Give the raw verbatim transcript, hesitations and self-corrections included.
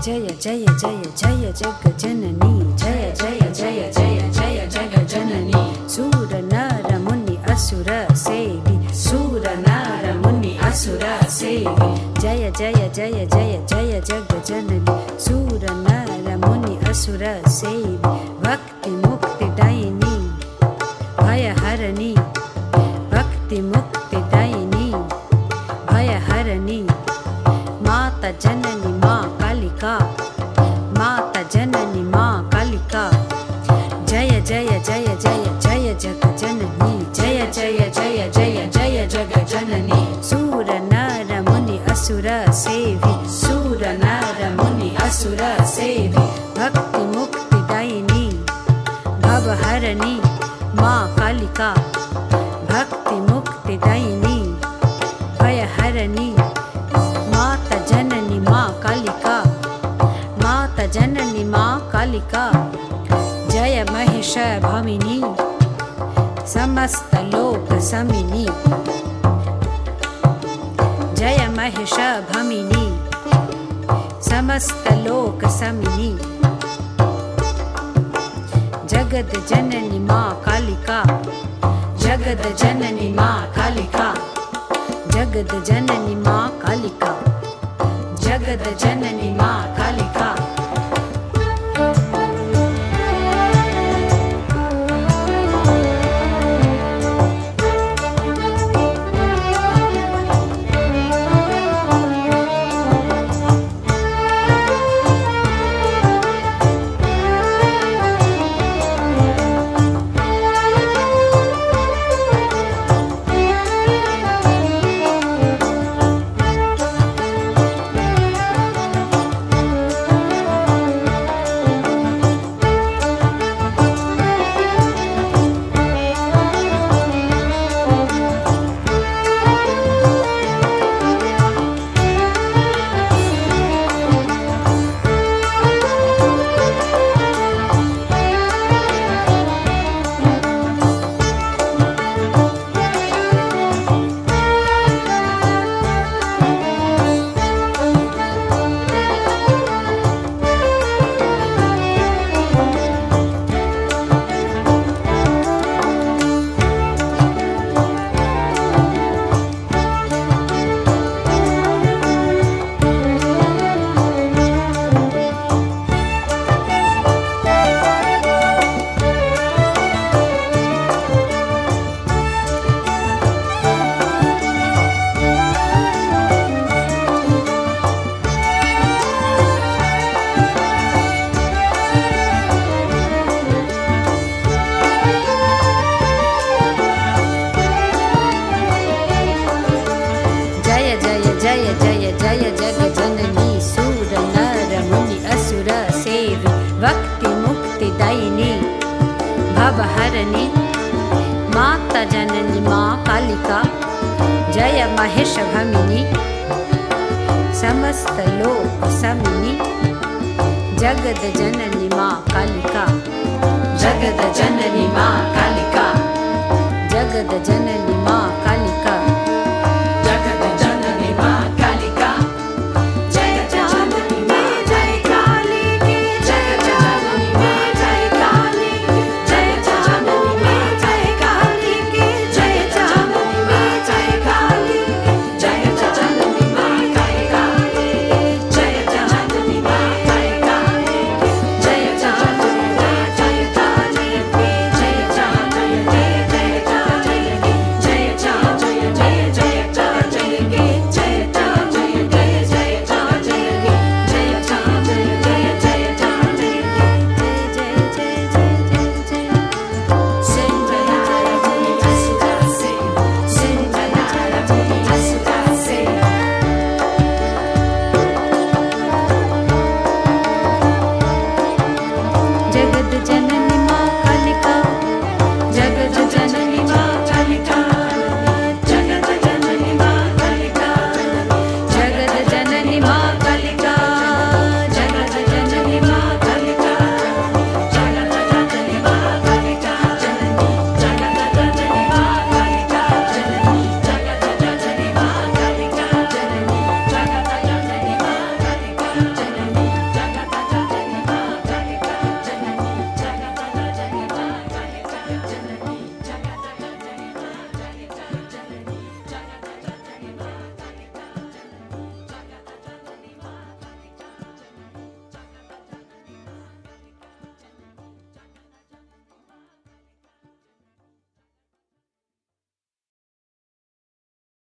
जय जय जय जय जग जननी जय जय जय जय जय जग जननी सूर नर मुनि असुर सेवी सूर नर मुनि असुर सेवी जय जय जय जय जय जग जननी सूर नर मुनि असुर सेवी भक्ति मुक्ति दायिनी भय हरणी भक्ति मुक्ति दायिनी भय हरणी माता जननी माँ कालिका माता जननी माँ कालिका जय जय जय जय जय जग जननी जय जय जय जय जय जग जननी सूर नर मुनि असुर सेवी सूर नर मुनि असुर सेवी भक्ति मुक्ति दायिनी भव हरणी माँ कालिका भक्ति मुक्ति दायिनी भय हरणी माता जननी माँ कालिका माता जननी माँ कालिका जय महिष भमिनी समस्त लोक समिनी जय महिष भमिनी समस्त लोक समिनी जगत जननी माँ कालिका जगत जननी माँ कालिका जगत जननी माँ कालिका जगत जननी माँ कालिका जय जय जय जग जननी सूर नर मुनि असुर सेवी भक्ति मुक्ति दायिनी भव हरणी माता जननी माँ कालिका जय महिष भमिनी समस्त लोक समिनी जगत जननी माँ कालिका जगत जननी माँ कालिका जगत जननी माँ कालिका